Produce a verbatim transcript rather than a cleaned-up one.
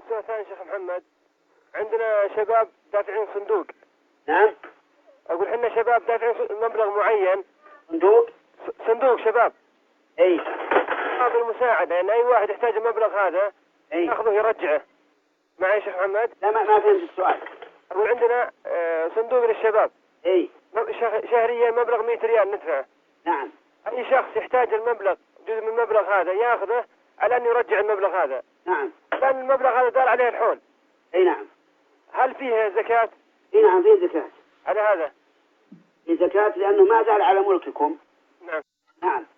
السؤال ثاني شيخ محمد، عندنا شباب دافعين صندوق. نعم. أقول حنا شباب دافعين مبلغ معين. صندوق؟ صندوق شباب. اي. هذا المساعدة، يعني أي واحد يحتاج المبلغ هذا اي ياخذه يرجعه. معي شيخ محمد؟ لا ما ما فهمت السؤال. أقول عندنا صندوق للشباب. اي. شهريا مبلغ مئة ريال ندفعه. نعم. أي شخص يحتاج المبلغ جزء من المبلغ هذا ياخذه على أن يرجع المبلغ هذا. نعم. لأن المبلغ هذا دار عليه الحول. اي نعم. هل فيه زكاة؟ اي نعم فيه زكاة. على هذا؟ في زكاة لأنه ما زال على ملككم. نعم. نعم.